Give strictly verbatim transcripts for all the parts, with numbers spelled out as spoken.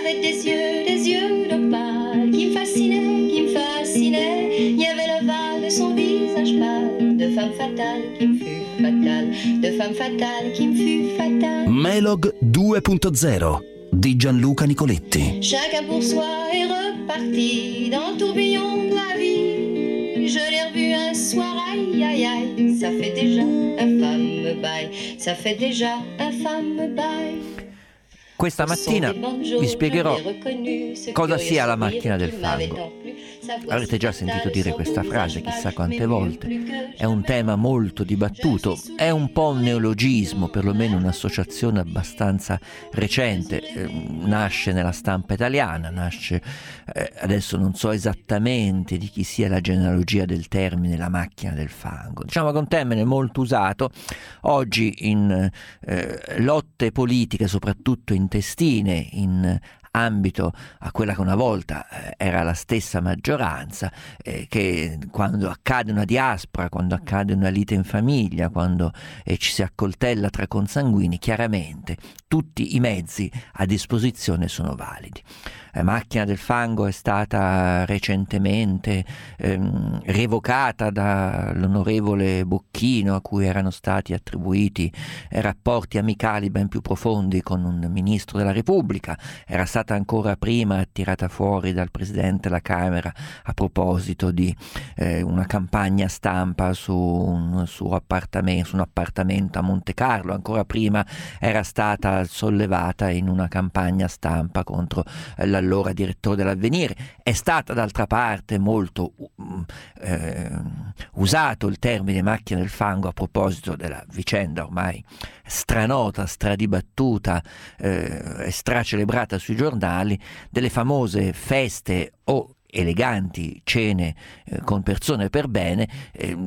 avait des yeux, des yeux d'opale qui me fascinaient, qui me fascinaient. Il y avait l'ovale de son visage pâle, de femme fatale qui me fut fatale, de femme fatale qui me fut fatale. Melog due punto zero di Gianluca Nicoletti. Chacun pour soi est reparti dans le tourbillon de la vie. Je l'ai revu un soir, aïe aïe aïe, ça fait déjà un fameux bail, ça fait déjà un fameux bail. Questa mattina vi spiegherò cosa sia la macchina del fango. Avrete già sentito dire questa frase chissà quante volte. È un tema molto dibattuto, è un po' un neologismo, perlomeno un'associazione abbastanza recente. Eh, nasce nella stampa italiana, nasce, eh, adesso non so esattamente di chi sia la genealogia del termine la macchina del fango. Diciamo che è un termine molto usato oggi in eh, lotte politiche, soprattutto in intestine in ambito a quella che una volta eh, era la stessa maggioranza, eh, che quando accade una diaspora, quando accade una lite in famiglia, quando eh, ci si accoltella tra consanguini, chiaramente tutti i mezzi a disposizione sono validi. La macchina del fango è stata recentemente ehm, revocata dall'onorevole Bocchino, a cui erano stati attribuiti eh, rapporti amicali ben più profondi con un ministro della Repubblica. Era stata ancora prima tirata fuori dal Presidente della Camera a proposito di eh, una campagna stampa su un suo appartamento, su un appartamento a Monte Carlo. Ancora prima era stata sollevata in una campagna stampa contro eh, la allora direttore dell'Avvenire. È stata d'altra parte molto eh, usato il termine macchina del fango a proposito della vicenda ormai stranota, stradibattuta e eh, stracelebrata sui giornali delle famose feste o eleganti cene eh, con persone per bene eh,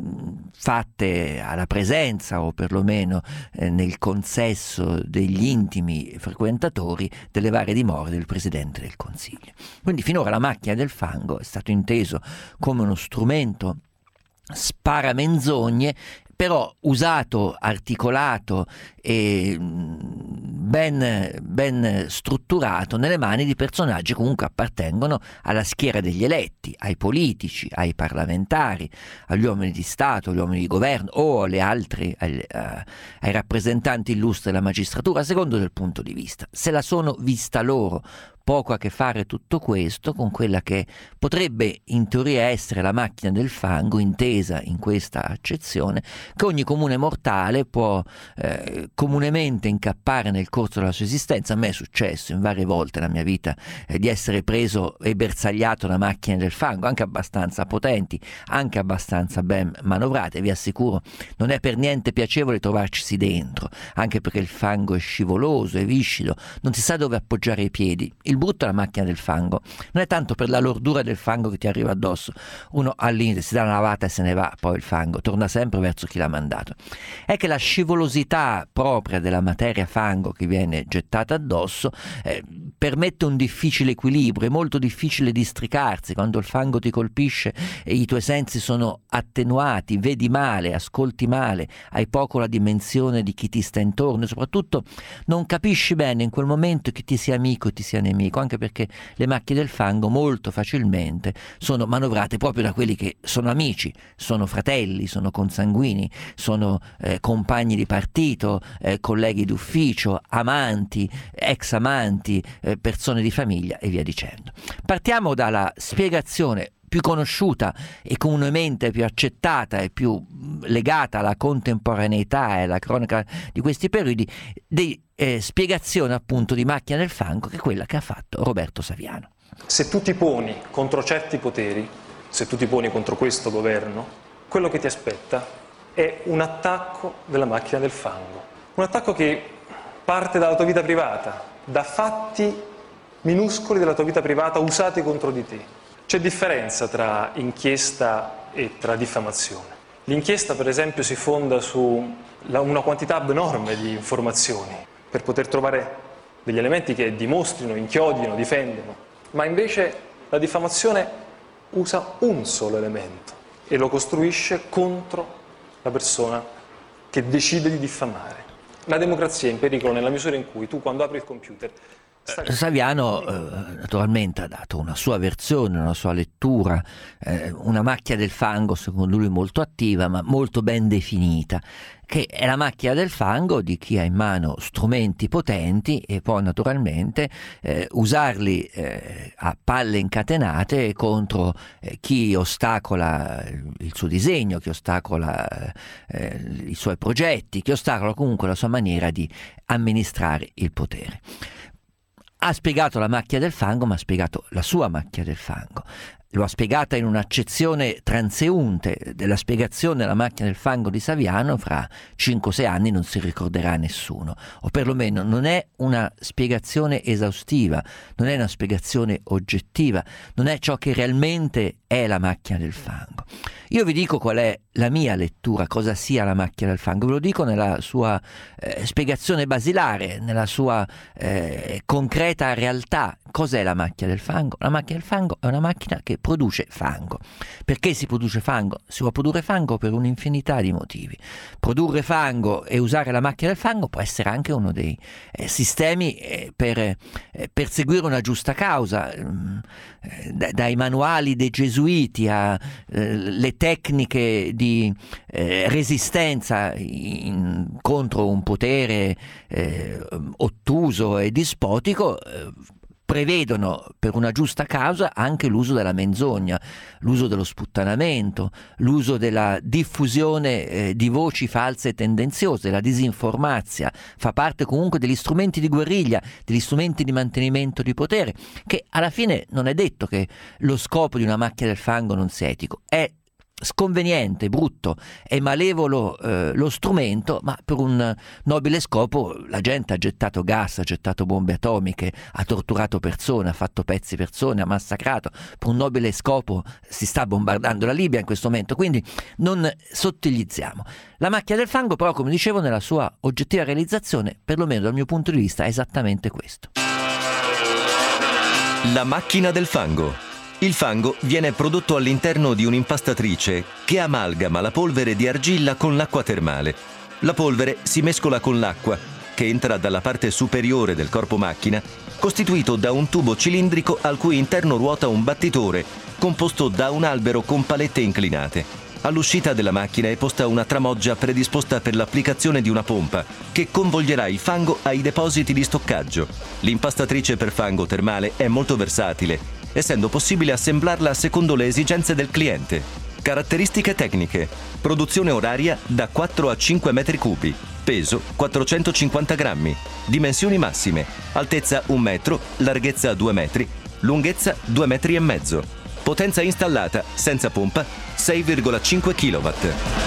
fatte alla presenza o perlomeno eh, nel consesso degli intimi frequentatori delle varie dimore del Presidente del Consiglio. Quindi finora la macchina del fango è stato inteso come uno strumento sparamenzogne, però usato, articolato e ben, ben strutturato nelle mani di personaggi che comunque appartengono alla schiera degli eletti, ai politici, ai parlamentari, agli uomini di Stato, agli uomini di governo o alle altre, ai, uh, ai rappresentanti illustri della magistratura, a secondo del punto di vista. Se la sono vista loro, poco a che fare tutto questo con quella che potrebbe in teoria essere la macchina del fango, intesa in questa accezione, che ogni comune mortale può eh, comunemente incappare nel corso della sua esistenza. A me è successo in varie volte nella mia vita eh, di essere preso e bersagliato da macchine del fango, anche abbastanza potenti, anche abbastanza ben manovrate. Vi assicuro, non è per niente piacevole trovarcisi dentro, anche perché il fango è scivoloso, è viscido, non si sa dove appoggiare i piedi. Il brutto della macchina del fango non è tanto per la lordura del fango che ti arriva addosso, uno all'inizio si dà una lavata e se ne va, poi il fango torna sempre verso chi l'ha mandato, è che la scivolosità propria della materia fango che viene gettata addosso eh, permette un difficile equilibrio, è molto difficile districarsi quando il fango ti colpisce e i tuoi sensi sono attenuati, vedi male, ascolti male, hai poco la dimensione di chi ti sta intorno e soprattutto non capisci bene in quel momento chi ti sia amico e chi ti sia nemico, anche perché le macchine del fango molto facilmente sono manovrate proprio da quelli che sono amici, sono fratelli, sono consanguini, sono eh, compagni di partito, eh, colleghi d'ufficio, amanti, ex amanti, eh, persone di famiglia e via dicendo. Partiamo dalla spiegazione più conosciuta e comunemente più accettata e più legata alla contemporaneità e alla cronaca di questi periodi, di eh, spiegazione appunto di macchina del fango, che è quella che ha fatto Roberto Saviano. Se tu ti poni contro certi poteri, se tu ti poni contro questo governo, quello che ti aspetta è un attacco della macchina del fango, un attacco che parte dalla tua vita privata, da fatti minuscoli della tua vita privata usati contro di te. C'è differenza tra inchiesta e tra diffamazione. L'inchiesta, per esempio, si fonda su la, una quantità abnorme di informazioni per poter trovare degli elementi che dimostrino, inchiodino, difendano. Ma invece la diffamazione usa un solo elemento e lo costruisce contro la persona che decide di diffamare. La democrazia è in pericolo nella misura in cui tu, quando apri il computer, Saviano eh, naturalmente ha dato una sua versione, una sua lettura, eh, una macchia del fango secondo lui molto attiva ma molto ben definita, che è la macchia del fango di chi ha in mano strumenti potenti e può naturalmente eh, usarli eh, a palle incatenate contro eh, chi ostacola il suo disegno, chi ostacola eh, i suoi progetti, chi ostacola comunque la sua maniera di amministrare il potere. Ha spiegato la macchia del fango, ma ha spiegato la sua macchia del fango. Lo ha spiegata in un'accezione transeunte. Della spiegazione della macchia del fango di Saviano fra cinque sei anni non si ricorderà nessuno, o perlomeno non è una spiegazione esaustiva, non è una spiegazione oggettiva, non è ciò che realmente è la macchia del fango. Io vi dico qual è la mia lettura, cosa sia la macchia del fango, ve lo dico nella sua eh, spiegazione basilare, nella sua eh, concreta realtà. Cos'è la macchia del fango? La macchia del fango è una macchina che produce fango. Perché si produce fango? Si può produrre fango per un'infinità di motivi. Produrre fango e usare la macchina del fango può essere anche uno dei eh, sistemi eh, per eh, perseguire una giusta causa, eh, dai manuali dei gesuiti alle eh, tecniche di eh, resistenza in, contro un potere eh, ottuso e dispotico. eh, prevedono per una giusta causa anche l'uso della menzogna, l'uso dello sputtanamento, l'uso della diffusione eh, di voci false e tendenziose, la disinformazia, fa parte comunque degli strumenti di guerriglia, degli strumenti di mantenimento di potere, che alla fine non è detto che lo scopo di una macchia del fango non sia etico, è sconveniente, brutto e malevolo eh, lo strumento, ma per un nobile scopo la gente ha gettato gas, ha gettato bombe atomiche, ha torturato persone, ha fatto pezzi persone, ha massacrato. Per un nobile scopo si sta bombardando la Libia in questo momento, quindi non sottilizziamo. La macchia del fango però, come dicevo, nella sua oggettiva realizzazione, perlomeno dal mio punto di vista, è esattamente questo. La macchina del fango. Il fango viene prodotto all'interno di un'impastatrice che amalgama la polvere di argilla con l'acqua termale. La polvere si mescola con l'acqua, che entra dalla parte superiore del corpo macchina, costituito da un tubo cilindrico al cui interno ruota un battitore, composto da un albero con palette inclinate. All'uscita della macchina è posta una tramoggia predisposta per l'applicazione di una pompa, che convoglierà il fango ai depositi di stoccaggio. L'impastatrice per fango termale è molto versatile, essendo possibile assemblarla secondo le esigenze del cliente. Caratteristiche tecniche: produzione oraria da quattro a cinque metri cubi, peso quattrocentocinquanta grammi, dimensioni massime: altezza un metro, larghezza due metri, lunghezza due metri e mezzo, potenza installata senza pompa sei virgola cinque chilowatt.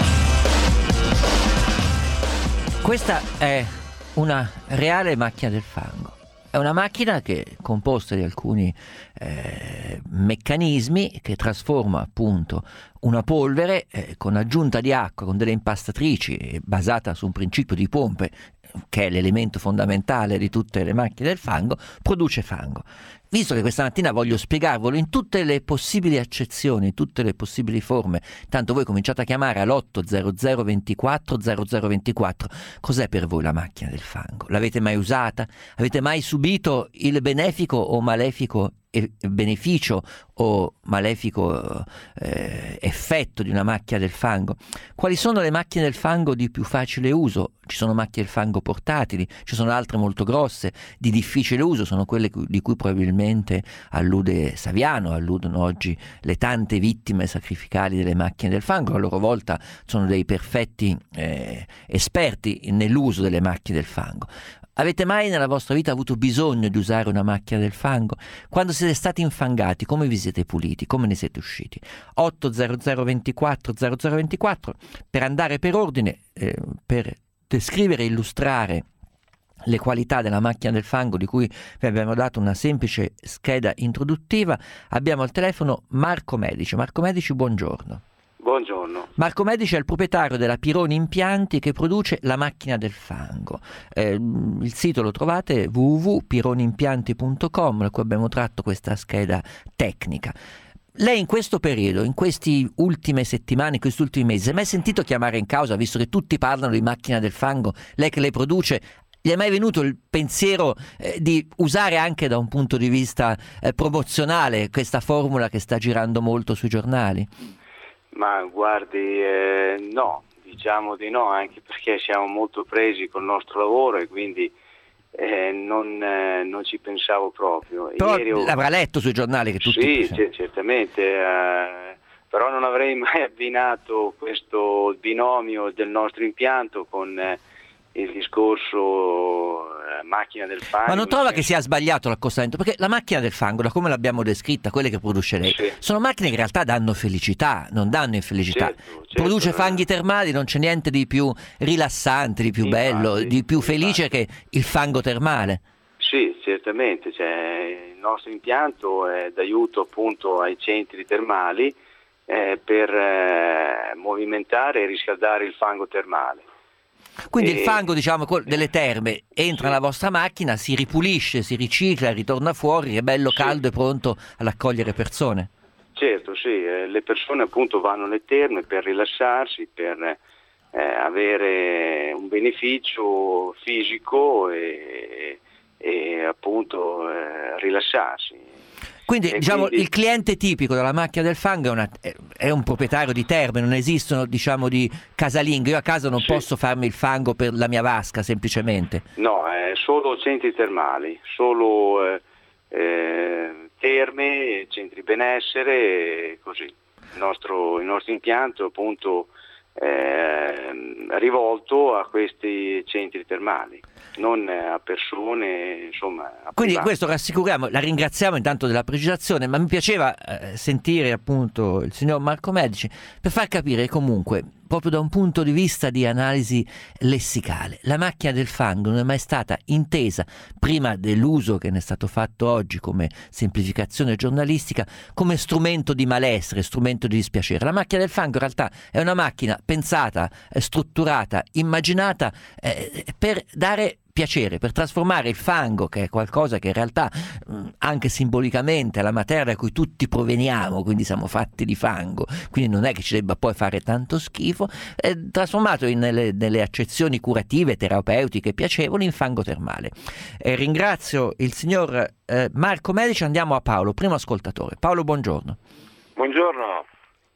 Questa è una reale macchina del fango. È una macchina che è composta di alcuni eh, meccanismi che trasforma appunto una polvere eh, con aggiunta di acqua, con delle impastatrici eh, basata su un principio di pompe, che è l'elemento fondamentale di tutte le macchine del fango, produce fango. Visto che questa mattina voglio spiegarvelo in tutte le possibili accezioni, in tutte le possibili forme, tanto voi cominciate a chiamare all'otto zero zero ventiquattro zero zero ventiquattro. Cos'è per voi la macchina del fango? L'avete mai usata? Avete mai subito il benefico o malefico beneficio o malefico eh, effetto di una macchia del fango? Quali sono le macchine del fango di più facile uso? Ci sono macchine del fango portatili, ci sono altre molto grosse di difficile uso, sono quelle di cui probabilmente allude Saviano, alludono oggi le tante vittime sacrificali delle macchine del fango, a loro volta sono dei perfetti eh, esperti nell'uso delle macchine del fango. Avete mai nella vostra vita avuto bisogno di usare una macchina del fango? Quando siete stati infangati, come vi siete puliti? Come ne siete usciti? otto zero zero ventiquattro zero zero ventiquattro per andare per ordine, eh, per descrivere e illustrare le qualità della macchina del fango, di cui vi abbiamo dato una semplice scheda introduttiva. Abbiamo al telefono Marco Medici. Marco Medici, buongiorno. Buongiorno. Marco Medici è il proprietario della Pironi Impianti, che produce la macchina del fango. Eh, il sito lo trovate w w w punto pironi impianti punto com, da cui abbiamo tratto questa scheda tecnica. Lei in questo periodo, in queste ultime settimane, in questi ultimi mesi, si è mai sentito chiamare in causa, visto che tutti parlano di macchina del fango, lei che le produce, gli è mai venuto il pensiero eh, di usare anche da un punto di vista eh, promozionale questa formula che sta girando molto sui giornali? Ma guardi, eh, no, diciamo di no, anche perché siamo molto presi col nostro lavoro e quindi eh, non, eh, non ci pensavo proprio. Però Ieri ho... l'avrà letto sui giornali che tutti... Sì, c- certamente, eh, però non avrei mai abbinato questo binomio del nostro impianto con eh, il discorso eh, macchina del fango. Ma non trova che sia sbagliato l'accostamento? Perché la macchina del fango, da come l'abbiamo descritta, quelle che produce lei, sì. sono macchine che in realtà danno felicità, non danno infelicità. Certo, certo, produce eh. fanghi termali, non c'è niente di più rilassante, di più Infatti, bello, di più felice infatti. che il fango termale. Sì, certamente, cioè, il nostro impianto è d'aiuto appunto ai centri termali eh, per eh, movimentare e riscaldare il fango termale. Quindi E... il fango, diciamo, delle terme entra sì. nella vostra macchina, si ripulisce, si ricicla, ritorna fuori, è bello sì. caldo e pronto ad accogliere persone. Certo, sì, eh, le persone appunto vanno alle terme per rilassarsi, per eh, avere un beneficio fisico e, e appunto eh, rilassarsi. Quindi E diciamo quindi... il cliente tipico della macchina del fango è, una, è un proprietario di terme, non esistono diciamo di casalinghe. Io a casa non sì. posso farmi il fango per la mia vasca semplicemente. No, eh, solo centri termali, solo eh, eh, terme, centri benessere e così. Il nostro, il nostro impianto appunto è rivolto a questi centri termali, non a persone, insomma. A Quindi privati. questo rassicuriamo, la ringraziamo intanto della precisazione, ma mi piaceva eh, sentire appunto il signor Marco Medici per far capire comunque, proprio da un punto di vista di analisi lessicale, la macchina del fango non è mai stata intesa, prima dell'uso che ne è stato fatto oggi come semplificazione giornalistica, come strumento di malessere, strumento di dispiacere. La macchina del fango in realtà è una macchina pensata, eh, strutturata, immaginata eh, per dare piacere, per trasformare il fango, che è qualcosa che in realtà mh, anche simbolicamente è la materia da cui tutti proveniamo, quindi siamo fatti di fango, quindi non è che ci debba poi fare tanto schifo, è trasformato in, nelle, nelle accezioni curative, terapeutiche, piacevoli, in fango termale. E ringrazio il signor eh, Marco Medici. Andiamo a Paolo, primo ascoltatore. Paolo, buongiorno. Buongiorno.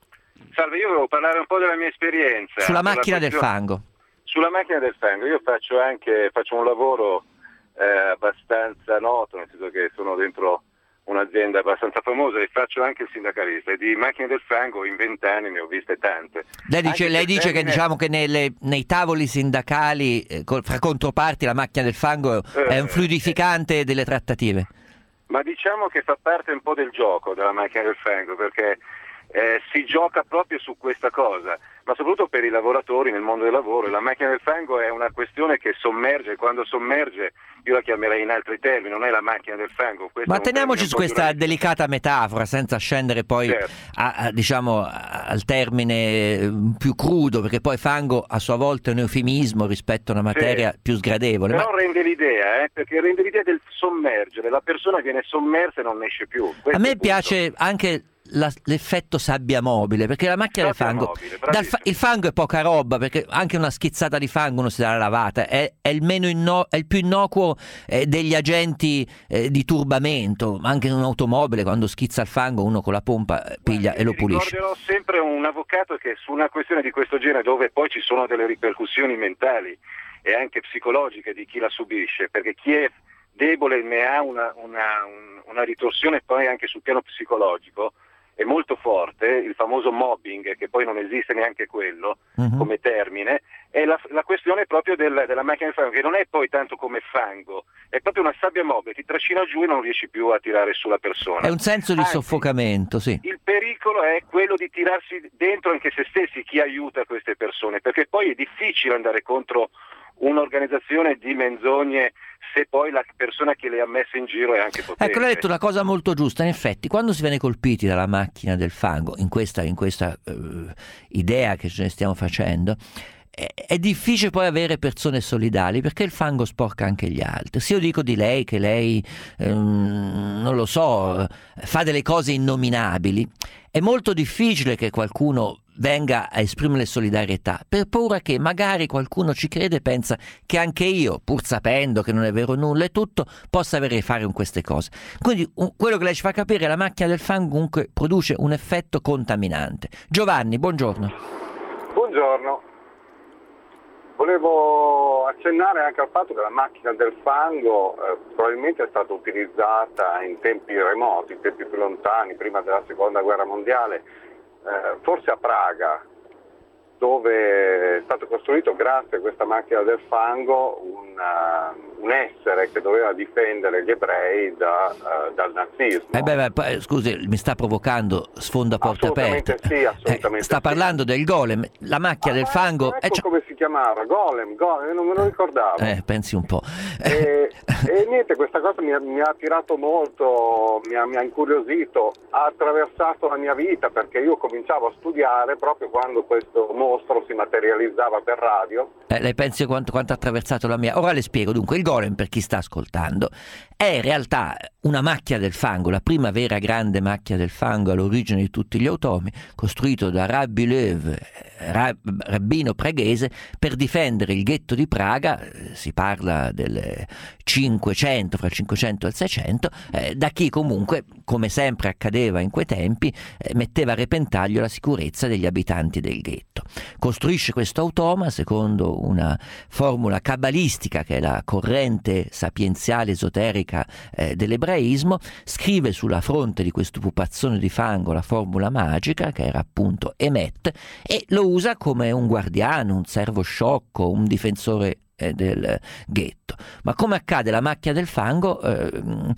Salve, io volevo parlare un po' della mia esperienza. Sulla macchina del questione... fango. Sulla macchina del fango, io faccio anche faccio un lavoro eh, abbastanza noto, nel senso che sono dentro un'azienda abbastanza famosa e faccio anche il sindacalista, e di macchine del fango in vent'anni ne ho viste tante. Lei dice, lei dice termine... che diciamo che nelle, nei tavoli sindacali eh, fra controparti la macchina del fango eh, è un fluidificante eh, delle trattative. Ma diciamo che fa parte un po' del gioco della macchina del fango, perché eh, si gioca proprio su questa cosa, ma soprattutto per i lavoratori nel mondo del lavoro. La macchina del fango è una questione che sommerge, quando sommerge io la chiamerei in altri termini, non è la macchina del fango. Ma teniamoci su questa delicata metafora, senza scendere poi certo. a, a, diciamo a, al termine più crudo, perché poi fango a sua volta è un eufemismo rispetto a una materia sì. più sgradevole. Però ma... rende l'idea, eh, perché rende l'idea del sommergere, la persona viene sommersa e non esce più. Questo a me piace anche La, l'effetto sabbia mobile, perché la macchina sabbia del fango mobile, dal fa, il fango è poca roba, perché anche una schizzata di fango uno si dà la lavata, è, è il meno inno, è il più innocuo eh, degli agenti eh, di turbamento. Anche in un'automobile quando schizza il fango uno con la pompa eh, piglia Guarda, e lo pulisce. Ricorderò sempre un avvocato che su una questione di questo genere, dove poi ci sono delle ripercussioni mentali e anche psicologiche di chi la subisce, perché chi è debole ne ha una, una, una ritorsione poi anche sul piano psicologico è molto forte, il famoso mobbing, che poi non esiste neanche quello uh-huh. come termine, è la, la questione proprio del, della macchina di fango, che non è poi tanto come fango, è proprio una sabbia mobile, ti trascina giù e non riesci più a tirare su la persona. È un senso di Anzi, soffocamento, sì. Il pericolo è quello di tirarsi dentro anche se stessi, chi aiuta queste persone, perché poi è difficile andare contro un'organizzazione di menzogne se poi la persona che le ha messe in giro è anche potente. Ecco, lei ha detto una cosa molto giusta. In effetti, quando si viene colpiti dalla macchina del fango, in questa, in questa uh, idea che ce ne stiamo facendo, è, è difficile poi avere persone solidali, perché il fango sporca anche gli altri. Se io dico di lei che lei um, non lo so, fa delle cose innominabili, è molto difficile che qualcuno venga a esprimere solidarietà, per paura che magari qualcuno ci crede e pensa che anche io, pur sapendo che non è vero nulla e tutto, possa avere a fare con queste cose. Quindi un, quello che lei ci fa capire è che la macchina del fango comunque produce un effetto contaminante. Giovanni, buongiorno. Buongiorno. Volevo accennare anche al fatto che la macchina del fango eh, probabilmente è stata utilizzata in tempi remoti, in tempi più lontani, prima della seconda guerra mondiale, eh, forse a Praga, dove è stato costruito grazie a questa macchina del fango una, un essere che doveva difendere gli ebrei da, uh, dal nazismo. Eh beh, beh, scusi, mi sta provocando sfonda porte assolutamente aperte. Sì, assolutamente eh, sta sì. parlando del golem, la macchina ah, del fango. Ecco eh, cioè... come si chiamava, golem, golem, non me lo ricordavo. Eh, pensi un po'. E, e niente, questa cosa mi ha, mi ha attirato molto, mi ha, mi ha incuriosito, ha attraversato la mia vita, perché io cominciavo a studiare proprio quando questo mostro si materializzava per radio. Eh, lei pensi quanto, quanto ha attraversato la mia? Ora le spiego. Dunque, il golem, per chi sta ascoltando, è in realtà una macchia del fango, la prima vera grande macchia del fango all'origine di tutti gli automi, costruito da Rabbi Lev, rab, rabbino praghese, per difendere il ghetto di Praga. Si parla del cinquecento, fra il cinquecento e il seicento, eh, da chi comunque, come sempre accadeva in quei tempi, eh, metteva a repentaglio la sicurezza degli abitanti del ghetto. Costruisce questo automa secondo una formula cabalistica, che è la corrente sapienziale esoterica eh, dell'ebraismo, scrive sulla fronte di questo pupazzone di fango la formula magica, che era appunto Emet, e lo usa come un guardiano, un servo sciocco, un difensore eh, del ghetto. Ma come accade, la macchia del fango eh,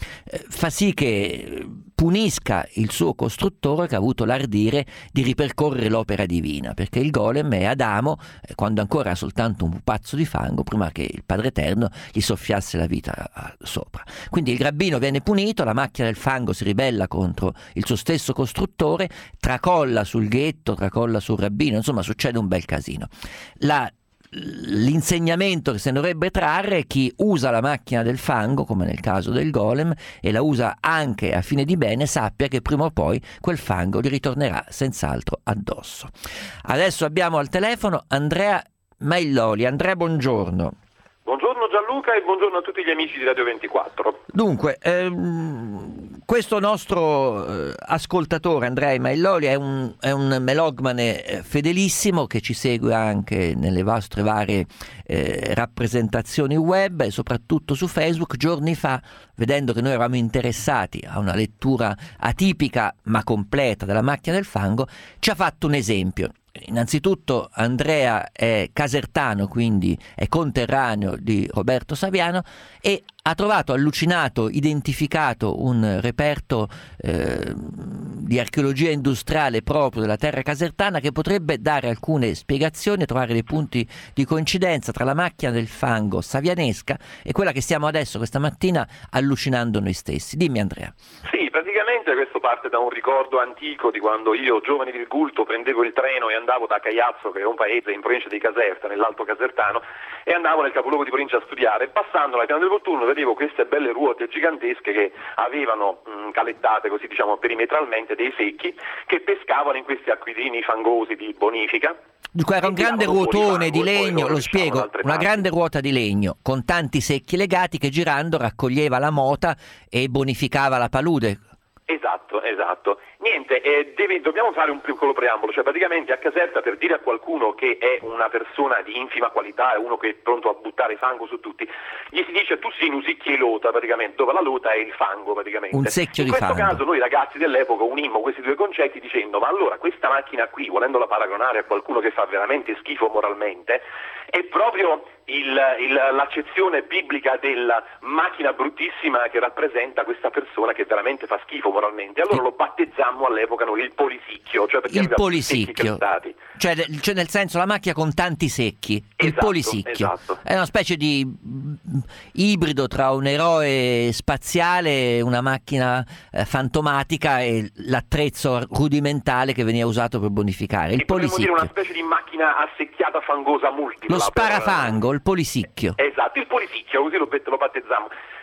fa sì che punisca il suo costruttore, che ha avuto l'ardire di ripercorrere l'opera divina, perché il golem è Adamo eh, quando ancora era soltanto un pupazzo di fango, prima che il Padre Eterno gli soffiasse la vita a, sopra. Quindi il rabbino viene punito, la macchia del fango si ribella contro il suo stesso costruttore, tracolla sul ghetto, tracolla sul rabbino, insomma succede un bel casino. La L'insegnamento che se ne dovrebbe trarre è: chi usa la macchina del fango, come nel caso del golem, e la usa anche a fine di bene, sappia che prima o poi quel fango gli ritornerà senz'altro addosso. Adesso abbiamo al telefono Andrea Mailloli. Andrea, buongiorno. Buongiorno Gianluca e buongiorno a tutti gli amici di Radio ventiquattro. Dunque, ehm, questo nostro eh, ascoltatore Andrea Mailloli è un, è un melogmane eh, fedelissimo, che ci segue anche nelle vostre varie eh, rappresentazioni web e soprattutto su Facebook. Giorni fa, vedendo che noi eravamo interessati a una lettura atipica ma completa della macchina del fango, ci ha fatto un esempio. Innanzitutto Andrea è casertano, quindi è conterraneo di Roberto Saviano, e ha trovato allucinato, identificato un reperto eh, di archeologia industriale proprio della terra casertana, che potrebbe dare alcune spiegazioni e trovare dei punti di coincidenza tra la macchina del fango savianesca e quella che stiamo adesso, questa mattina, allucinando noi stessi. Dimmi Andrea. Sì, praticamente questo parte da un ricordo antico di quando io, giovane di Gulto, prendevo il treno e andavo da Caiazzo, che è un paese in provincia di Caserta, nell'Alto Casertano, e andavo nel capoluogo di provincia a studiare. Passando alla piana del Volturno vedevo queste belle ruote gigantesche che avevano mh, calettate così, diciamo, perimetralmente dei secchi, che pescavano in questi acquitrini fangosi di bonifica. Dunque era un grande ruotone di legno, lo spiego, una grande ruota di legno con tanti secchi legati, che girando raccoglieva la mota e bonificava la palude. Esatto, esatto. Niente, eh, deve, dobbiamo fare un piccolo preambolo, cioè praticamente a Caserta, per dire a qualcuno che è una persona di infima qualità, è uno che è pronto a buttare fango su tutti, gli si dice tu sei usicchi e lota, praticamente, dove la lota è il fango praticamente. Un secchio di fango. fango. In questo caso noi ragazzi dell'epoca unimmo questi due concetti dicendo: ma allora questa macchina qui, volendola paragonare a qualcuno che fa veramente schifo moralmente, è proprio il, il, l'accezione biblica della macchina bruttissima che rappresenta questa persona che veramente fa schifo moralmente. Allora lo battezzammo all'epoca noi il polisicchio, cioè perché il polisicchio, cioè, cioè nel senso la macchia con tanti secchi, esatto, il polisicchio, esatto. È una specie di ibrido tra un eroe spaziale, una macchina eh, fantomatica e l'attrezzo rudimentale che veniva usato per bonificare, il e potremmo polisicchio. dire una specie di macchina assecchiata fangosa multipla. Lo sparaffango, per... il polisicchio. Esatto, il polisicchio, così lo, lo battezziamo.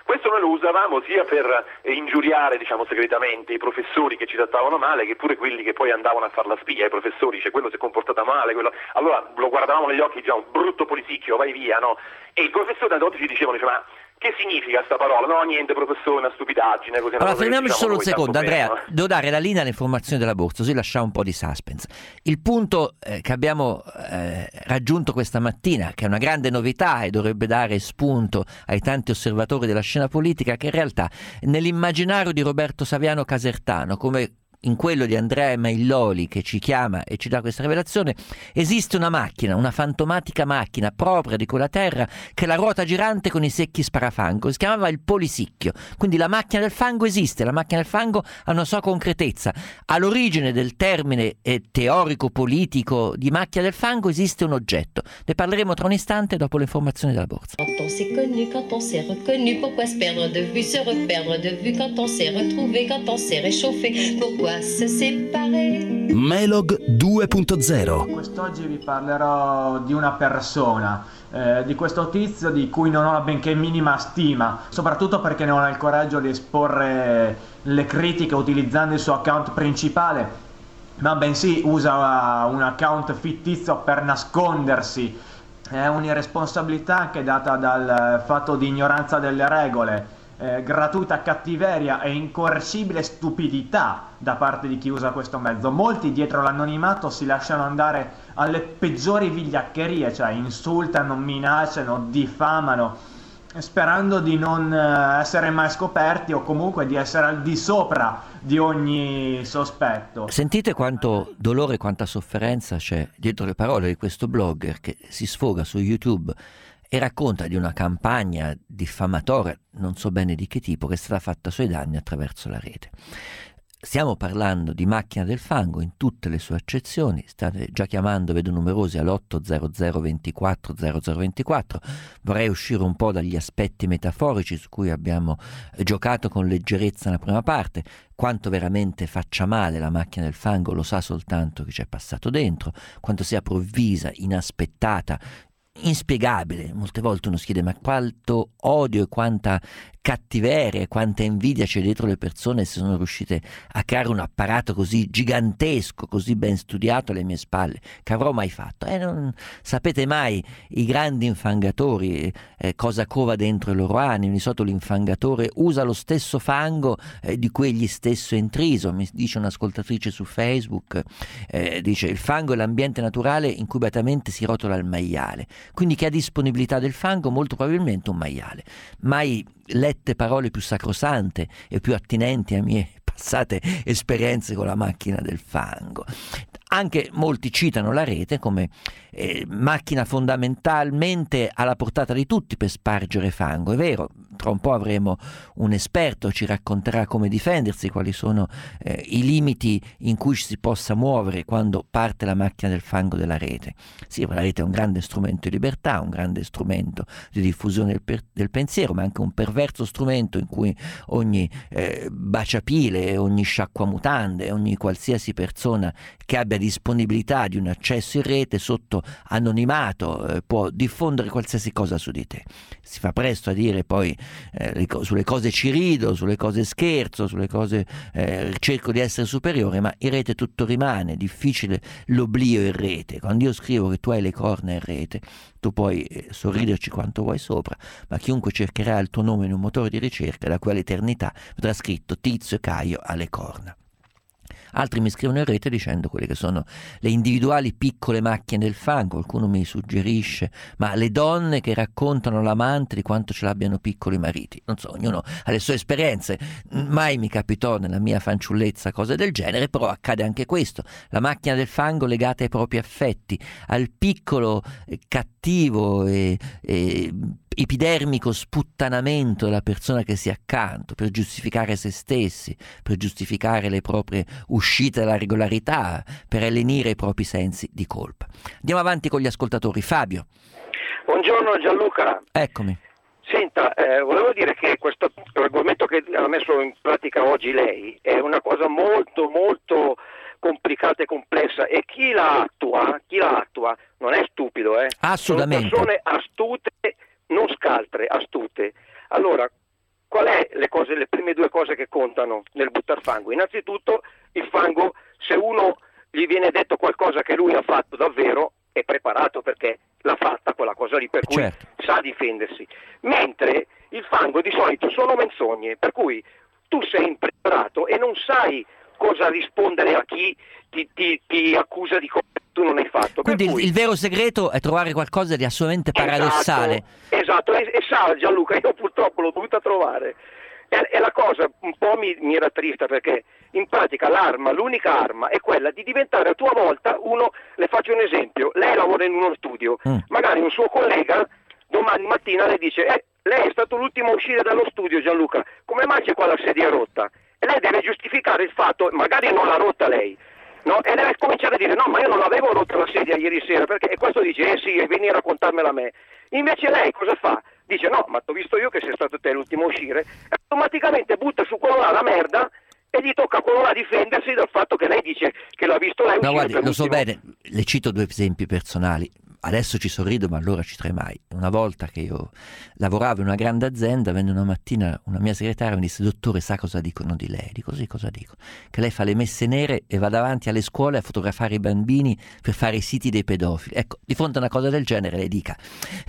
Questo noi lo usavamo sia per eh, ingiuriare, diciamo, segretamente i professori che ci trattavano male, che pure quelli che poi andavano a fare la spia ai professori, cioè quello si è comportato male, quello... allora lo guardavamo negli occhi, diciamo, brutto politicchio, vai via, no? E i professori a volte ci dicevano, diceva, ma che significa sta parola? No, niente, professore, una stupidaggine. Così, allora, no, fermiamoci diciamo solo un secondo, Andrea. Meno. Devo dare la linea alle informazioni della borsa, così lasciamo un po' di suspense. Il punto eh, che abbiamo eh, raggiunto questa mattina, che è una grande novità e dovrebbe dare spunto ai tanti osservatori della scena politica, che in realtà nell'immaginario di Roberto Saviano Casertano, come in quello di Andrea Mailloli, che ci chiama e ci dà questa rivelazione, esiste una macchina, una fantomatica macchina propria di quella terra, che è la ruota girante con i secchi sparafango, si chiamava il polisicchio. Quindi la macchina del fango esiste, la macchina del fango ha una sua concretezza. All'origine del termine eh, teorico-politico di macchina del fango esiste un oggetto. Ne parleremo tra un istante dopo le informazioni della borsa. Quand on s'est connu, quand on s'est reconnu, pourquoi se perdre de vue, se reperdre de vue, quand on s'est retrouvé, quand on s'est réchauffé, pourquoi se séparer? Melog due punto zero. Quest'oggi vi parlerò di una persona, eh, di questo tizio di cui non ho la benché minima stima, soprattutto perché non ha il coraggio di esporre le critiche utilizzando il suo account principale, ma bensì usa un account fittizio per nascondersi. È un'irresponsabilità che è data dal fatto di ignoranza delle regole, Eh, gratuita cattiveria e incoercibile stupidità da parte di chi usa questo mezzo. Molti dietro l'anonimato si lasciano andare alle peggiori vigliaccherie, cioè insultano, minacciano, diffamano, sperando di non eh, essere mai scoperti o comunque di essere al di sopra di ogni sospetto. Sentite quanto dolore, quanta sofferenza c'è dietro le parole di questo blogger che si sfoga su YouTube e racconta di una campagna diffamatoria, non so bene di che tipo, che è stata fatta ai suoi danni attraverso la rete. Stiamo parlando di macchina del fango in tutte le sue accezioni. State già chiamando, vedo numerosi, all'otto zero zero ventiquattro zero zero ventiquattro. Vorrei uscire un po' dagli aspetti metaforici su cui abbiamo giocato con leggerezza nella prima parte. Quanto veramente faccia male la macchina del fango lo sa soltanto chi ci è passato dentro, quanto sia provvisa, inaspettata, inspiegabile. Molte volte uno si chiede: ma quanto odio e quanta cattiveria e quanta invidia c'è dietro le persone se sono riuscite a creare un apparato così gigantesco, così ben studiato alle mie spalle. Che avrò mai fatto? Eh, non sapete mai i grandi infangatori eh, cosa cova dentro i loro animi. Di solito l'infangatore usa lo stesso fango eh, di cui egli stesso è intriso. Mi dice un'ascoltatrice su Facebook, eh, dice: il fango è l'ambiente naturale in cui beatamente si rotola il maiale. Quindi chi ha disponibilità del fango molto probabilmente un maiale. Mai lette parole più sacrosante e più attinenti a mie passate esperienze con la macchina del fango. Anche molti citano la rete come eh, macchina fondamentalmente alla portata di tutti per spargere fango. È vero, tra un po' avremo un esperto, ci racconterà come difendersi, quali sono eh, i limiti in cui ci si possa muovere quando parte la macchina del fango della rete. Sì, la rete è un grande strumento di libertà, un grande strumento di diffusione del, per- del pensiero, ma anche un perverso strumento in cui ogni eh, baciapile, ogni sciacquamutande, ogni qualsiasi persona che abbia disponibilità di un accesso in rete sotto anonimato eh, può diffondere qualsiasi cosa su di te. Si fa presto a dire poi eh, co- sulle cose ci rido, sulle cose scherzo, sulle cose eh, cerco di essere superiore, ma in rete tutto rimane, difficile l'oblio in rete. Quando io scrivo che tu hai le corna in rete, tu puoi eh, sorriderci quanto vuoi sopra, ma chiunque cercherà il tuo nome in un motore di ricerca da qui all'eternità vedrà scritto Tizio Caio alle corna. Altri mi scrivono in rete dicendo quelle che sono le individuali piccole macchine del fango. Qualcuno mi suggerisce: ma le donne che raccontano all'amante di quanto ce l'abbiano piccoli mariti. Non so, ognuno ha le sue esperienze. Mai mi capitò nella mia fanciullezza cose del genere, però accade anche questo. La macchina del fango legata ai propri affetti, al piccolo eh, cattivo e, e epidermico sputtanamento della persona che si è accanto per giustificare se stessi, per giustificare le proprie uscite dalla regolarità, per lenire i propri sensi di colpa. Andiamo avanti con gli ascoltatori. Fabio. Buongiorno Gianluca. Eccomi. Senta, eh, volevo dire che questo argomento che ha messo in pratica oggi lei è una cosa molto molto complicata e complessa, e chi la attua, chi la attua non è stupido, eh? Assolutamente. Sono persone astute, non scaltre, astute. Allora, qual è le cose, le prime due cose che contano nel buttar fango? Innanzitutto il fango, se uno gli viene detto qualcosa che lui ha fatto davvero, è preparato perché l'ha fatta quella cosa lì, per cui certo. sa difendersi. Mentre il fango di solito sono menzogne, per cui tu sei impreparato e non sai cosa rispondere a chi ti, ti, ti accusa di cose che tu non hai fatto. Quindi per il, cui... il vero segreto è trovare qualcosa di assolutamente paradossale. Esatto, esatto. E, e sa Gianluca, io purtroppo l'ho dovuta trovare. E, e la cosa un po' mi, mi era triste, perché in pratica l'arma, l'unica arma è quella di diventare a tua volta uno. Le faccio un esempio: lei lavora in uno studio, mm. magari un suo collega domani mattina le dice eh, lei è stato l'ultimo a uscire dallo studio, Gianluca, come mai c'è qua la sedia rotta? E lei deve giustificare il fatto, magari non l'ha rotta lei, no? E deve cominciare a dire no, ma io non avevo rotta la sedia ieri sera, perché e questo dice eh sì, e vieni a raccontarmela a me. Invece lei cosa fa? Dice no, ma t'ho visto io che sei stato te l'ultimo a uscire, e automaticamente butta su quello là la merda e gli tocca a quello là difendersi dal fatto che lei dice che l'ha visto lei uscire. No, guardi, per lo so l'ultimo. bene, le cito due esempi personali. Adesso ci sorrido, ma allora ci tremai. Una volta che io lavoravo in una grande azienda, venne una mattina una mia segretaria e mi disse: dottore, sa cosa dicono di lei? Dico sì, cosa dico? Che lei fa le messe nere e va davanti alle scuole a fotografare i bambini per fare i siti dei pedofili. Ecco, di fronte a una cosa del genere le dica: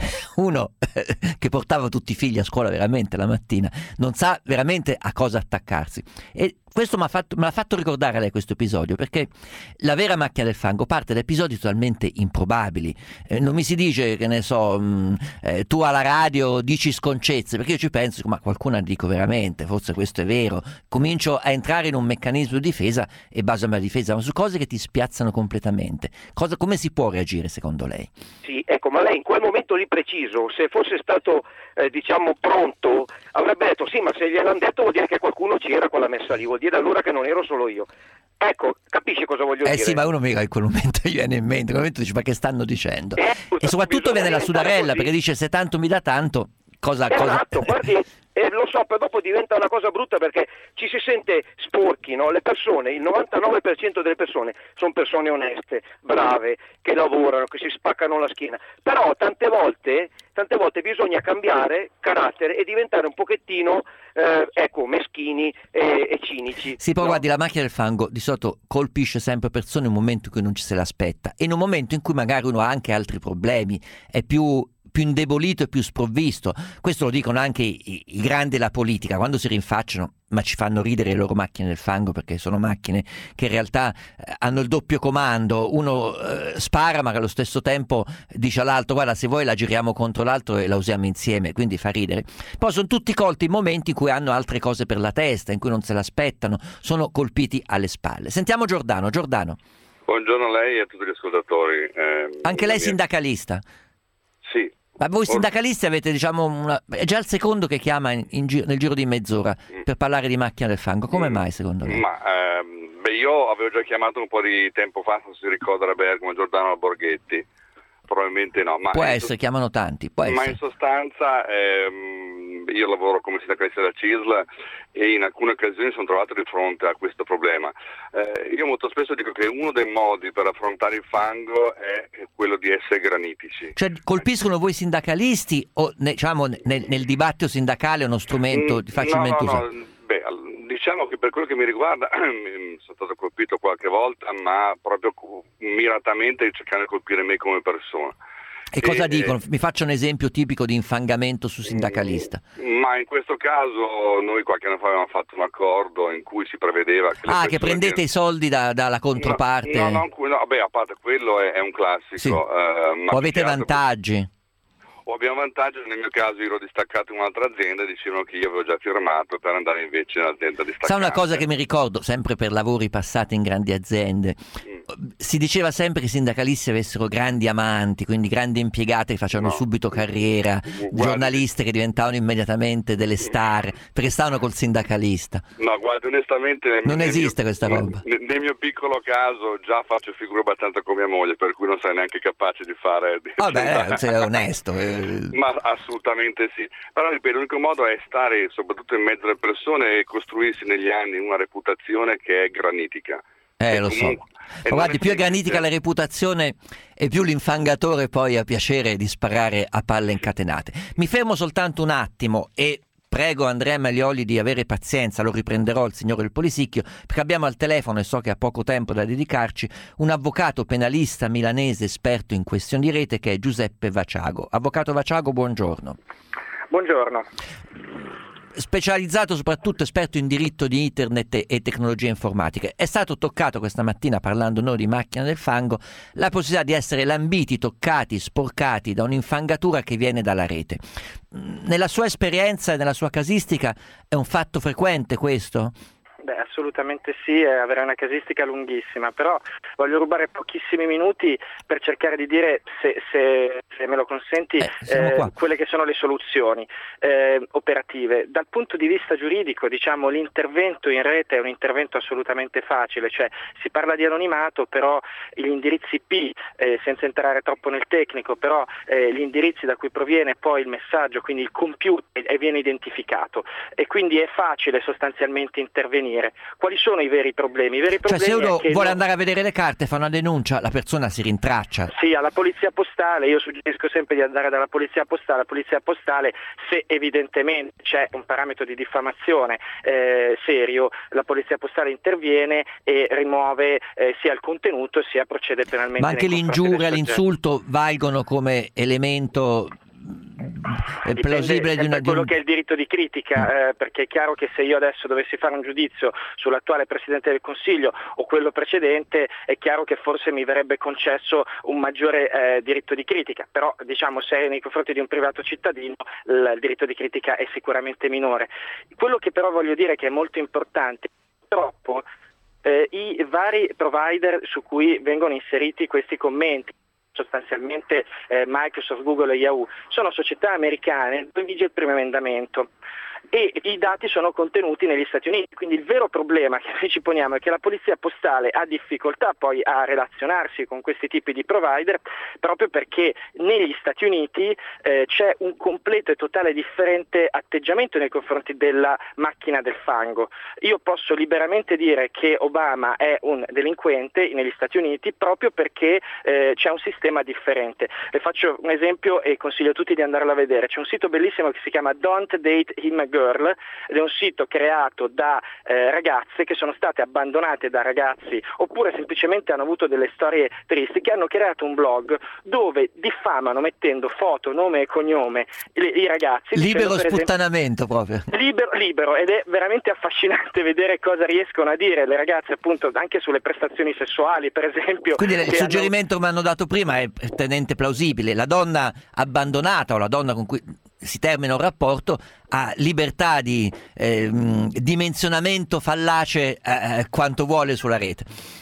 uno che portava tutti i figli a scuola veramente la mattina non sa veramente a cosa attaccarsi. E questo mi ha fatto, me l'ha fatto ricordare lei questo episodio, perché la vera macchina del fango parte da episodi totalmente improbabili. Eh, non mi si dice, che ne so, mh, eh, tu alla radio dici sconcezze, perché io ci penso, ma qualcuno dico veramente, forse questo è vero, comincio a entrare in un meccanismo di difesa e baso la difesa, ma su cose che ti spiazzano completamente. Cosa, come si può reagire secondo lei? Sì, ecco, ma lei in quel momento lì preciso, se fosse stato eh, diciamo pronto, avrebbe detto sì, ma se gliel'hanno detto vuol dire che qualcuno c'era con la messa lì, vuol dire allora che non ero solo io. Ecco, capisci cosa voglio eh dire? Eh sì, ma uno mica in quel momento gli viene in mente, in quel momento dice ma che stanno dicendo? Eh, e soprattutto viene la sudarella, perché dice se tanto mi dà tanto, cosa... Esatto, cosa... guardi, eh, lo so, poi dopo diventa una cosa brutta perché ci si sente sporchi, no? Le persone, il novantanove per cento delle persone sono persone oneste, brave, che lavorano, che si spaccano la schiena, però tante volte, tante volte bisogna cambiare carattere e diventare un pochettino, eh, ecco, meschini e, e cinici. Sì, poi no? guardi, la macchina del fango di solito colpisce sempre persone in un momento in cui non ci se l'aspetta, e in un momento in cui magari uno ha anche altri problemi, è più... più indebolito e più sprovvisto. Questo lo dicono anche i, i grandi della politica quando si rinfacciano, ma ci fanno ridere le loro macchine del fango, perché sono macchine che in realtà eh, hanno il doppio comando, uno eh, spara ma che allo stesso tempo dice all'altro guarda se vuoi la giriamo contro l'altro e la usiamo insieme, quindi fa ridere. Poi sono tutti colti in momenti in cui hanno altre cose per la testa, in cui non se l'aspettano, sono colpiti alle spalle. Sentiamo Giordano. Giordano. Buongiorno a lei e a tutti gli ascoltatori. Eh, anche lei mia... sindacalista? Sì. Ma voi sindacalisti avete, diciamo, una... è già il secondo che chiama in, in gi- nel giro di mezz'ora mm. per parlare di macchina del fango. Come mm. mai, secondo lei? Ma ehm, beh, io avevo già chiamato un po' di tempo fa, se si ricorda, da Bergamo, Giordano Borghetti. Probabilmente no. Ma può essere, sost... chiamano tanti. Può ma essere. in sostanza ehm, io lavoro come sindacalista della C I S L e in alcune occasioni sono trovato di fronte a questo problema. Eh, io molto spesso dico che uno dei modi per affrontare il fango è quello di essere granitici. Cioè colpiscono voi sindacalisti o ne, diciamo nel, nel dibattito sindacale è uno strumento mm, facilmente no, no, usato? No, beh, diciamo che per quello che mi riguarda sono stato colpito qualche volta, ma proprio miratamente cercando di colpire me come persona. E cosa e, dicono? Mi faccia un esempio tipico di infangamento su sindacalista. Ma in questo caso noi qualche anno fa avevamo fatto un accordo in cui si prevedeva che ah, che prendete che... i soldi da, dalla controparte? No, no, no, no, beh, a parte quello è, è un classico. Sì. Eh, ma o avete vantaggi? O abbiamo vantaggi, nel mio caso io ero distaccato in un'altra azienda e dicevano che io avevo già firmato per andare invece in un'azienda distaccata. Sa una cosa che mi ricordo, sempre per lavori passati in grandi aziende, mm. si diceva sempre che i sindacalisti avessero grandi amanti, quindi grandi impiegate che facevano no. subito carriera, guardi, giornaliste che diventavano immediatamente delle star, perché stavano col sindacalista. No, guarda, onestamente... Nel, non nel esiste mio, questa roba. Nel, nel mio piccolo caso già faccio figure abbastanza con mia moglie, per cui non sei neanche capace di fare... Di Vabbè, sei onesto. Eh. Ma assolutamente sì, però ripeto, l'unico modo è stare soprattutto in mezzo alle persone e costruirsi negli anni una reputazione che è granitica. Eh, e lo comunque, so. Ma guardi, più è granitica la reputazione e più l'infangatore poi ha piacere di sparare a palle incatenate. Mi fermo soltanto un attimo e prego Andrea Maglioli di avere pazienza, lo riprenderò il signore del Polisicchio, perché abbiamo al telefono, e so che ha poco tempo da dedicarci, un avvocato penalista milanese esperto in questioni di rete che è Giuseppe Vaciago. Avvocato Vaciago, buongiorno. Buongiorno. Specializzato soprattutto, esperto in diritto di internet e tecnologie informatiche. È stato toccato questa mattina, parlando noi di macchina del fango, la possibilità di essere lambiti, toccati, sporcati da un'infangatura che viene dalla rete. Nella sua esperienza e nella sua casistica è un fatto frequente questo? Beh, assolutamente sì, è avere una casistica lunghissima, però voglio rubare pochissimi minuti per cercare di dire, se, se, se me lo consenti, eh, eh, quelle che sono le soluzioni eh, operative. Dal punto di vista giuridico, diciamo, l'intervento in rete è un intervento assolutamente facile, cioè si parla di anonimato, però gli indirizzi I P, eh, senza entrare troppo nel tecnico, però eh, gli indirizzi da cui proviene poi il messaggio, quindi il computer, e viene identificato, e quindi è facile sostanzialmente intervenire. Quali sono i veri problemi? I veri Cioè, problemi se uno è che vuole non... andare a vedere le carte, fa una denuncia, la persona si rintraccia. Sì, alla polizia postale, io suggerisco sempre di andare dalla polizia postale. La polizia postale, se evidentemente c'è un parametro di diffamazione eh, serio, la polizia postale interviene e rimuove eh, sia il contenuto sia procede penalmente. Ma anche l'ingiuria, l'insulto valgono come elemento plausibile di una, di quello un... che è il diritto di critica, eh, perché è chiaro che se io adesso dovessi fare un giudizio sull'attuale Presidente del Consiglio o quello precedente, è chiaro che forse mi verrebbe concesso un maggiore eh, diritto di critica, però diciamo se è nei confronti di un privato cittadino il, il diritto di critica è sicuramente minore. Quello che però voglio dire che è molto importante, purtroppo eh, i vari provider su cui vengono inseriti questi commenti, sostanzialmente eh, Microsoft, Google e Yahoo, sono società americane dove vige il primo emendamento e i dati sono contenuti negli Stati Uniti, quindi il vero problema che noi ci poniamo è che la polizia postale ha difficoltà poi a relazionarsi con questi tipi di provider, proprio perché negli Stati Uniti eh, c'è un completo e totale differente atteggiamento nei confronti della macchina del fango. Io posso liberamente dire che Obama è un delinquente negli Stati Uniti proprio perché eh, c'è un sistema differente. Le faccio un esempio e consiglio a tutti di andarlo a vedere. C'è un sito bellissimo che si chiama Don't Date Him a Girl, ed è un sito creato da eh, ragazze che sono state abbandonate da ragazzi oppure semplicemente hanno avuto delle storie tristi, che hanno creato un blog dove diffamano mettendo foto, nome e cognome i, i ragazzi. Libero dicendo, sputtanamento esempio, proprio. Libero, libero, ed è veramente affascinante vedere cosa riescono a dire le ragazze, appunto, anche sulle prestazioni sessuali, per esempio. Quindi il suggerimento hanno... che mi hanno dato prima è tenente plausibile. La donna abbandonata o la donna con cui si termina un rapporto ha libertà di eh, dimensionamento fallace eh, quanto vuole sulla rete.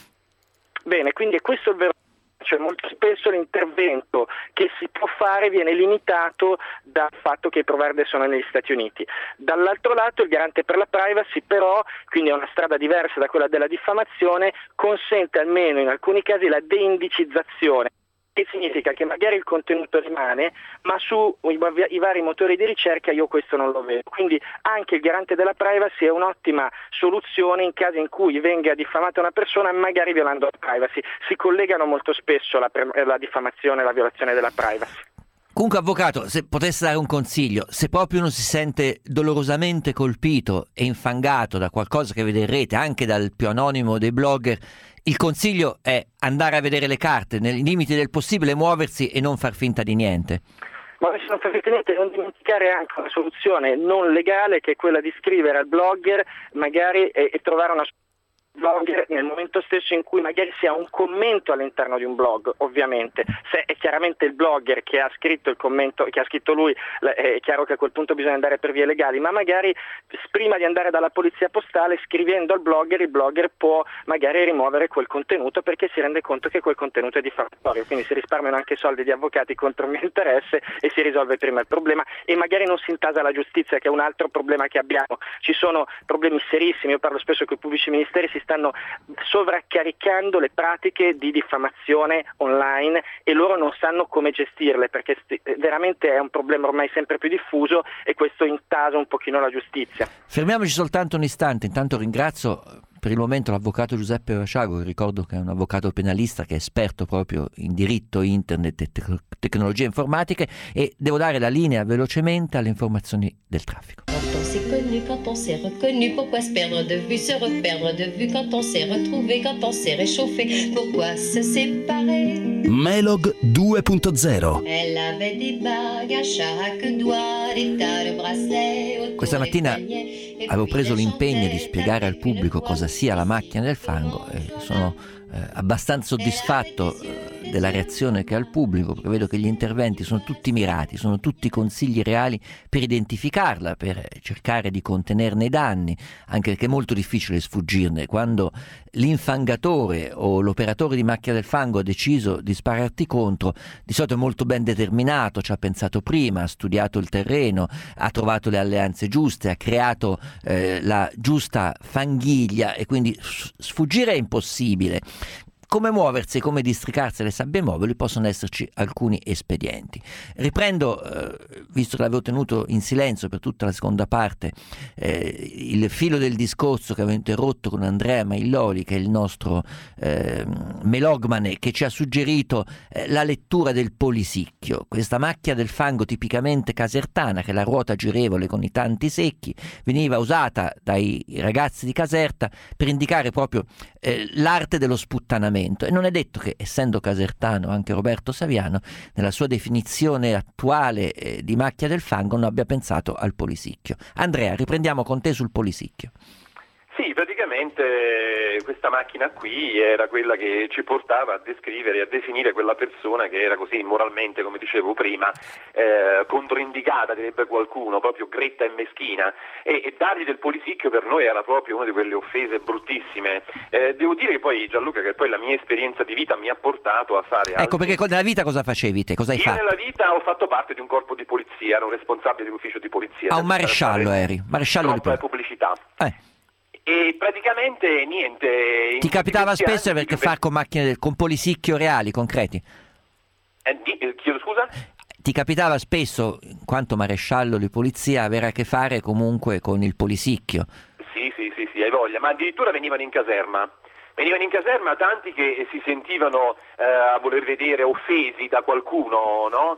Bene, quindi è questo il vero. Cioè molto spesso l'intervento che si può fare viene limitato dal fatto che i provider sono negli Stati Uniti. Dall'altro lato il garante per la privacy però, quindi è una strada diversa da quella della diffamazione, consente almeno in alcuni casi la deindicizzazione, che significa che magari il contenuto rimane, ma su i, i vari motori di ricerca io questo non lo vedo. Quindi anche il garante della privacy è un'ottima soluzione in casi in cui venga diffamata una persona, magari violando la privacy. Si collegano molto spesso la, la diffamazione e la violazione della privacy. Comunque, avvocato, se potesse dare un consiglio, se proprio uno si sente dolorosamente colpito e infangato da qualcosa che vede in rete, anche dal più anonimo dei blogger, il consiglio è andare a vedere le carte, nei limiti del possibile muoversi e non far finta di niente. Ma se non far finta di niente, non dimenticare anche una soluzione non legale, che è quella di scrivere al blogger magari e, e trovare una blogger nel momento stesso in cui magari si ha un commento all'interno di un blog. Ovviamente se è chiaramente il blogger che ha scritto il commento, che ha scritto lui, è chiaro che a quel punto bisogna andare per vie legali, ma magari prima di andare dalla polizia postale, scrivendo al blogger, il blogger può magari rimuovere quel contenuto perché si rende conto che quel contenuto è diffamatorio, quindi si risparmiano anche soldi di avvocati contro il mio interesse e si risolve prima il problema e magari non si intasa la giustizia, che è un altro problema che abbiamo. Ci sono problemi serissimi, io parlo spesso con i pubblici ministeri, si stanno sovraccaricando le pratiche di diffamazione online e loro non sanno come gestirle, perché veramente è un problema ormai sempre più diffuso e questo intasa un pochino la giustizia. Fermiamoci soltanto un istante, intanto ringrazio per il momento l'avvocato Giuseppe Vaciago, ricordo che è un avvocato penalista che è esperto proprio in diritto, internet e tec- tecnologie informatiche, e devo dare la linea velocemente alle informazioni del traffico. s'est connu, quand on s'est reconnu? Pourquoi se perdre de vue, se reperdre de vue quand on s'est retrouvé, quand on s'est réchauffé? Pourquoi se séparer? Melog due punto zero. Elle avait des bagues à chaque doigt, des tas de bracelets. Questa mattina avevo preso l'impegno di spiegare al pubblico cosa sia la macchina del fango e sono eh, abbastanza soddisfatto eh, della reazione che ha il pubblico, perché vedo che gli interventi sono tutti mirati, sono tutti consigli reali per identificarla, per cercare di contenerne i danni, anche perché è molto difficile sfuggirne. Quando l'infangatore o l'operatore di macchina del fango ha deciso di spararti contro, di solito è molto ben determinato, ci ha pensato prima, ha studiato il terreno, ha trovato le alleanze giuste, ha creato eh, la giusta fanghiglia e quindi sfuggire è impossibile. Come muoversi, come districarsi le sabbie mobili, possono esserci alcuni espedienti. Riprendo, eh, visto che l'avevo tenuto in silenzio per tutta la seconda parte, eh, il filo del discorso che avevo interrotto con Andrea Mailloli, che è il nostro eh, melogmane, che ci ha suggerito eh, la lettura del polisicchio, questa macchia del fango tipicamente casertana, che è la ruota girevole con i tanti secchi, veniva usata dai ragazzi di Caserta per indicare proprio eh, l'arte dello sputtanamento. E non è detto che, essendo casertano anche Roberto Saviano, nella sua definizione attuale eh, di macchia del fango non abbia pensato al polisicchio. Andrea, riprendiamo con te sul polisicchio. Sì, praticamente questa macchina qui era quella che ci portava a descrivere, a definire quella persona che era così moralmente, come dicevo prima, eh, controindicata, direbbe qualcuno, proprio gretta e meschina, e, e dargli del polisicchio per noi era proprio una di quelle offese bruttissime. Eh, devo dire che poi, Gianluca, che poi la mia esperienza di vita mi ha portato a fare... Ecco, perché nella vita cosa facevi te? Cosa hai Io fatto? nella vita ho fatto parte di un corpo di polizia, ero responsabile dell'ufficio di polizia. Ah, un maresciallo eri, maresciallo di polizia. pubblicità. Eh. E praticamente niente. Ti capitava spesso di avere a che fare con macchine del, con polisicchio reali, concreti? Eh, di, eh, chiedo scusa? Ti capitava spesso, in quanto maresciallo di polizia, avere a che fare comunque con il polisicchio? Sì, sì, sì, sì, hai voglia, ma addirittura venivano in caserma. Venivano in caserma tanti che si sentivano eh, a voler vedere offesi da qualcuno, no?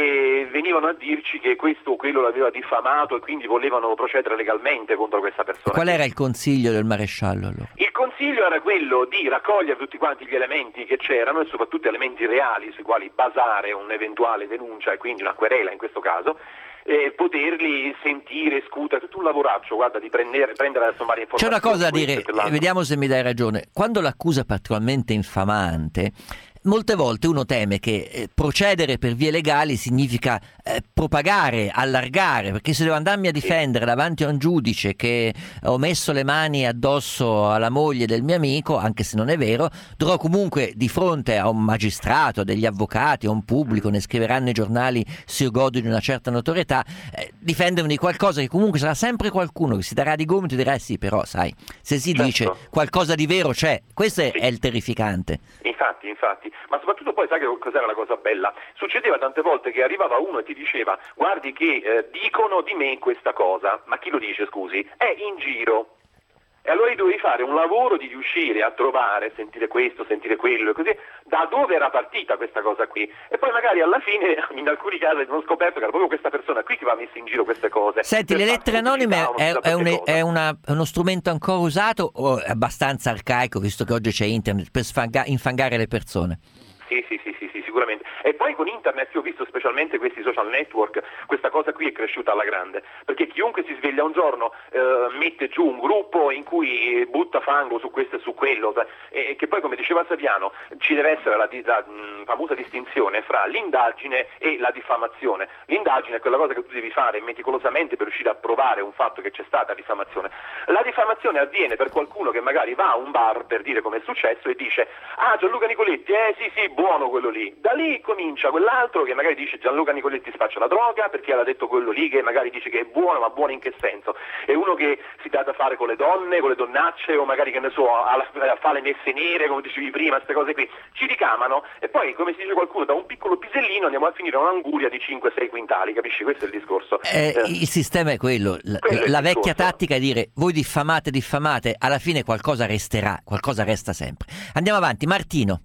E venivano a dirci che questo o quello l'aveva diffamato e quindi volevano procedere legalmente contro questa persona. Qual era il consiglio del maresciallo allora? Il consiglio era quello di raccogliere tutti quanti gli elementi che c'erano e soprattutto elementi reali sui quali basare un'eventuale denuncia e quindi una querela in questo caso, e poterli sentire, scuotere, tutto un lavoraccio, guarda, di prendere, prendere la sommaria informazione. C'è una cosa da dire, vediamo se mi dai ragione. Quando l'accusa è particolarmente infamante, molte volte uno teme che eh, procedere per vie legali significa eh, propagare, allargare, perché se devo andarmi a difendere davanti a un giudice che ho messo le mani addosso alla moglie del mio amico, anche se non è vero, dovrò comunque di fronte a un magistrato, a degli avvocati, a un pubblico, ne scriveranno i giornali se io godo di una certa notorietà, eh, difendermi di qualcosa che comunque sarà sempre qualcuno che si darà di gomito e dirà eh sì, però sai, se si certo. dice qualcosa di vero c'è, questo è, sì. è il terrificante. Infatti, infatti. Ma soprattutto poi sai che cos'era la cosa bella? Succedeva tante volte che arrivava uno e ti diceva guardi che eh, dicono di me questa cosa, ma chi lo dice scusi? È in giro. E allora dovevi fare un lavoro di riuscire a trovare, sentire questo, sentire quello e così, da dove era partita questa cosa qui. E poi magari alla fine, in alcuni casi, abbiamo scoperto che era proprio questa persona qui che aveva messo in giro queste cose. Senti, le lettere anonime è, è, un, è, una, è uno strumento ancora usato o è abbastanza arcaico, visto che oggi c'è internet, per sfanga, infangare le persone? Sì, sì, sì, sì, sì, sicuramente. E poi con internet io ho visto specialmente questi social network, questa cosa qui è cresciuta alla grande, perché chiunque si sveglia un giorno eh, mette giù un gruppo in cui butta fango su questo e su quello, e che poi, come diceva Saviano, ci deve essere la, la mh, famosa distinzione fra l'indagine e la diffamazione. L'indagine è quella cosa che tu devi fare meticolosamente per riuscire a provare un fatto che c'è stata diffamazione. La diffamazione avviene per qualcuno che magari va a un bar, per dire come è successo, e dice ah, Gianluca Nicoletti, eh sì sì, buono quello lì. Da lì comincia quell'altro che magari dice Gianluca Nicoletti spaccia la droga perché l'ha detto quello lì che magari dice che è buono, ma buono in che senso? È uno che si dà da fare con le donne, con le donnacce, o magari, che ne so, a, a fare le messe nere, come dicevi prima, queste cose qui. Ci ricamano e poi, come si dice qualcuno, da un piccolo pisellino andiamo a finire un'anguria di cinque sei quintali, capisci? Questo è il discorso. Eh, eh. Il sistema è quello, la, quello è la vecchia discorso. Tattica è dire voi diffamate, diffamate, alla fine qualcosa resterà, qualcosa resta sempre. Andiamo avanti, Martino.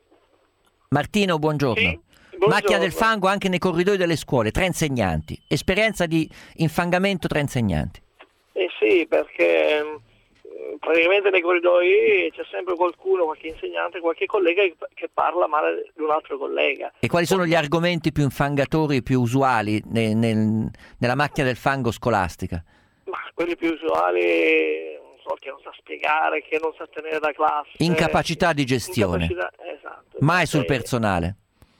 Martino, buongiorno. Sì, buongiorno. Macchia del fango anche nei corridoi delle scuole, tre insegnanti. Esperienza di infangamento, tre insegnanti. Eh sì, perché mh, praticamente nei corridoi c'è sempre qualcuno, qualche insegnante, qualche collega che, che parla male di un altro collega. E quali sono gli argomenti più infangatori, più usuali nel- nel- nella macchina del fango scolastica? Ma quelli più usuali, non so, che non sa spiegare, che non sa tenere da classe. Incapacità di gestione. Incapacità, esatto. Mai sul Eh, personale.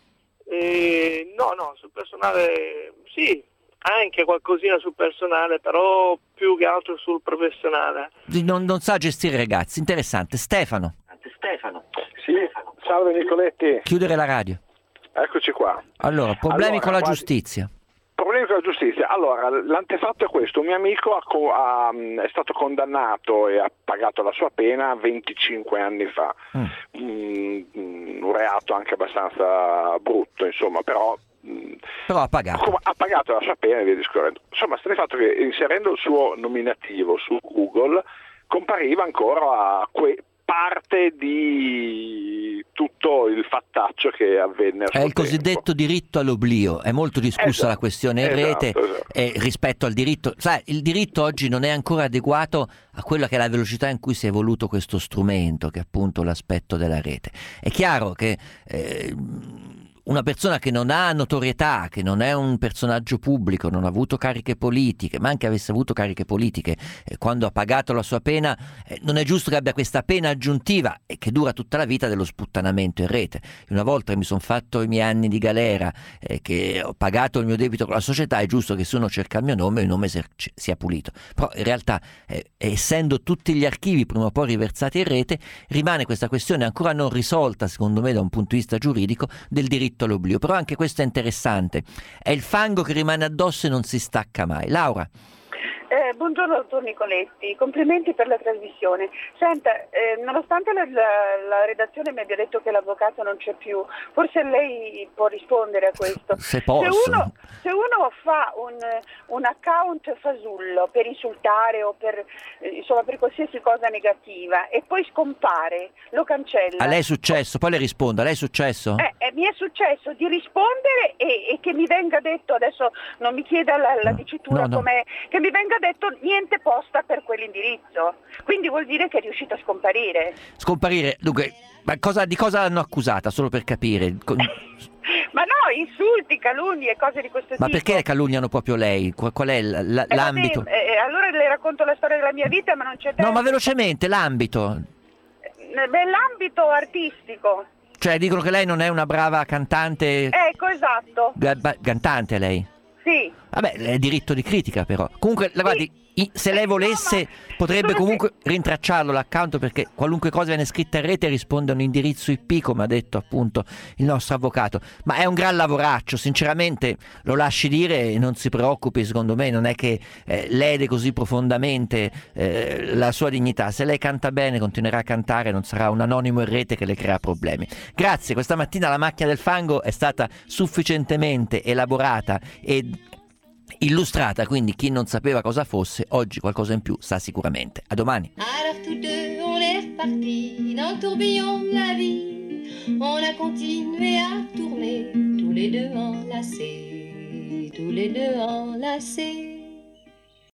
eh, no, no, sul personale sì, anche qualcosina sul personale, però più che altro sul professionale. Non, non sa gestire i ragazzi. Interessante. Stefano, Stefano. Sì, salve Nicoletti, chiudere la radio. eccoci qua. Allora, problemi Allora, con la guardi- giustizia. Problemi con la giustizia. Allora, l'antefatto è questo: un mio amico ha co- ha, mh, è stato condannato e ha pagato la sua pena venticinque anni fa. Mm. Mm, mm, un reato anche abbastanza brutto, insomma, però mh, Però ha pagato. come- ha pagato la sua pena e via discorrendo. Insomma, sta di fatto che inserendo il suo nominativo su Google compariva ancora que- parte di tutto il fattaccio che avvenne a È suo il cosiddetto diritto all'oblio, è molto discussa Esatto, la questione in esatto, rete esatto. eh, rispetto al diritto. Sai, il diritto oggi non è ancora adeguato a quella che è la velocità in cui si è evoluto questo strumento, che è appunto l'aspetto della rete. È chiaro che eh, una persona che non ha notorietà, che non è un personaggio pubblico, non ha avuto cariche politiche, ma anche avesse avuto cariche politiche eh, quando ha pagato la sua pena, eh, non è giusto che abbia questa pena aggiuntiva e che dura tutta la vita dello sputtanamento in rete. Una volta che mi sono fatto i miei anni di galera, eh, che ho pagato il mio debito con la società, è giusto che se uno cerca il mio nome, il nome ser- sia pulito. Però in realtà, eh, essendo tutti gli archivi prima o poi riversati in rete, rimane questa questione ancora non risolta, secondo me, da un punto di vista giuridico, del diritto all'oblio. Però anche questo è interessante. È il fango che rimane addosso e non si stacca mai. Laura. Eh, buongiorno dottor Nicoletti, complimenti per la trasmissione. Senta, eh, nonostante la, la- la redazione mi abbia detto che l'avvocato non c'è più, forse lei può rispondere a questo. Se posso. Se uno, se uno fa un, un account fasullo per insultare o per, eh, insomma, per qualsiasi cosa negativa e poi scompare, lo cancella. A lei è successo? Poi le rispondo. A lei è successo? Eh, eh, mi è successo di rispondere e, e che mi venga detto, adesso non mi chieda la, la dicitura no, no. com'è, che mi venga detto niente posta per quell'indirizzo. Quindi vuol dire che è riuscito a scomparire. Scomparire. Dunque, ma cosa, di cosa l'hanno accusata? Solo per capire. Con- Ma no, insulti, calunnie, cose di questo Ma tipo. perché calunniano proprio lei? Qual, qual è l- l- Eh, l'ambito? vabbè, eh, allora le racconto la storia della mia vita, ma non c'è tempo. No, ma velocemente, l'ambito. Nell'ambito artistico. Cioè, dicono che lei non è una brava cantante. Ecco, esatto. Ga- ba- Cantante lei. Sì. Vabbè, è diritto di critica però. Comunque, la guardi, i- se lei volesse potrebbe comunque rintracciarlo l'account, perché qualunque cosa viene scritta in rete risponde a un indirizzo I P, come ha detto appunto il nostro avvocato. Ma è un gran lavoraccio, sinceramente lo lasci dire e non si preoccupi, secondo me non è che eh, lede così profondamente eh, la sua dignità. Se lei canta bene continuerà a cantare, non sarà un anonimo in rete che le crea problemi. Grazie, questa mattina la macchina del fango è stata sufficientemente elaborata e illustrata, quindi chi non sapeva cosa fosse oggi qualcosa in più sa sicuramente. A domani. Alors tous deux, on est repartis dans le tourbillon de la vie. On a continué à tourner, tous les deux enlacés, tous les deux enlacés.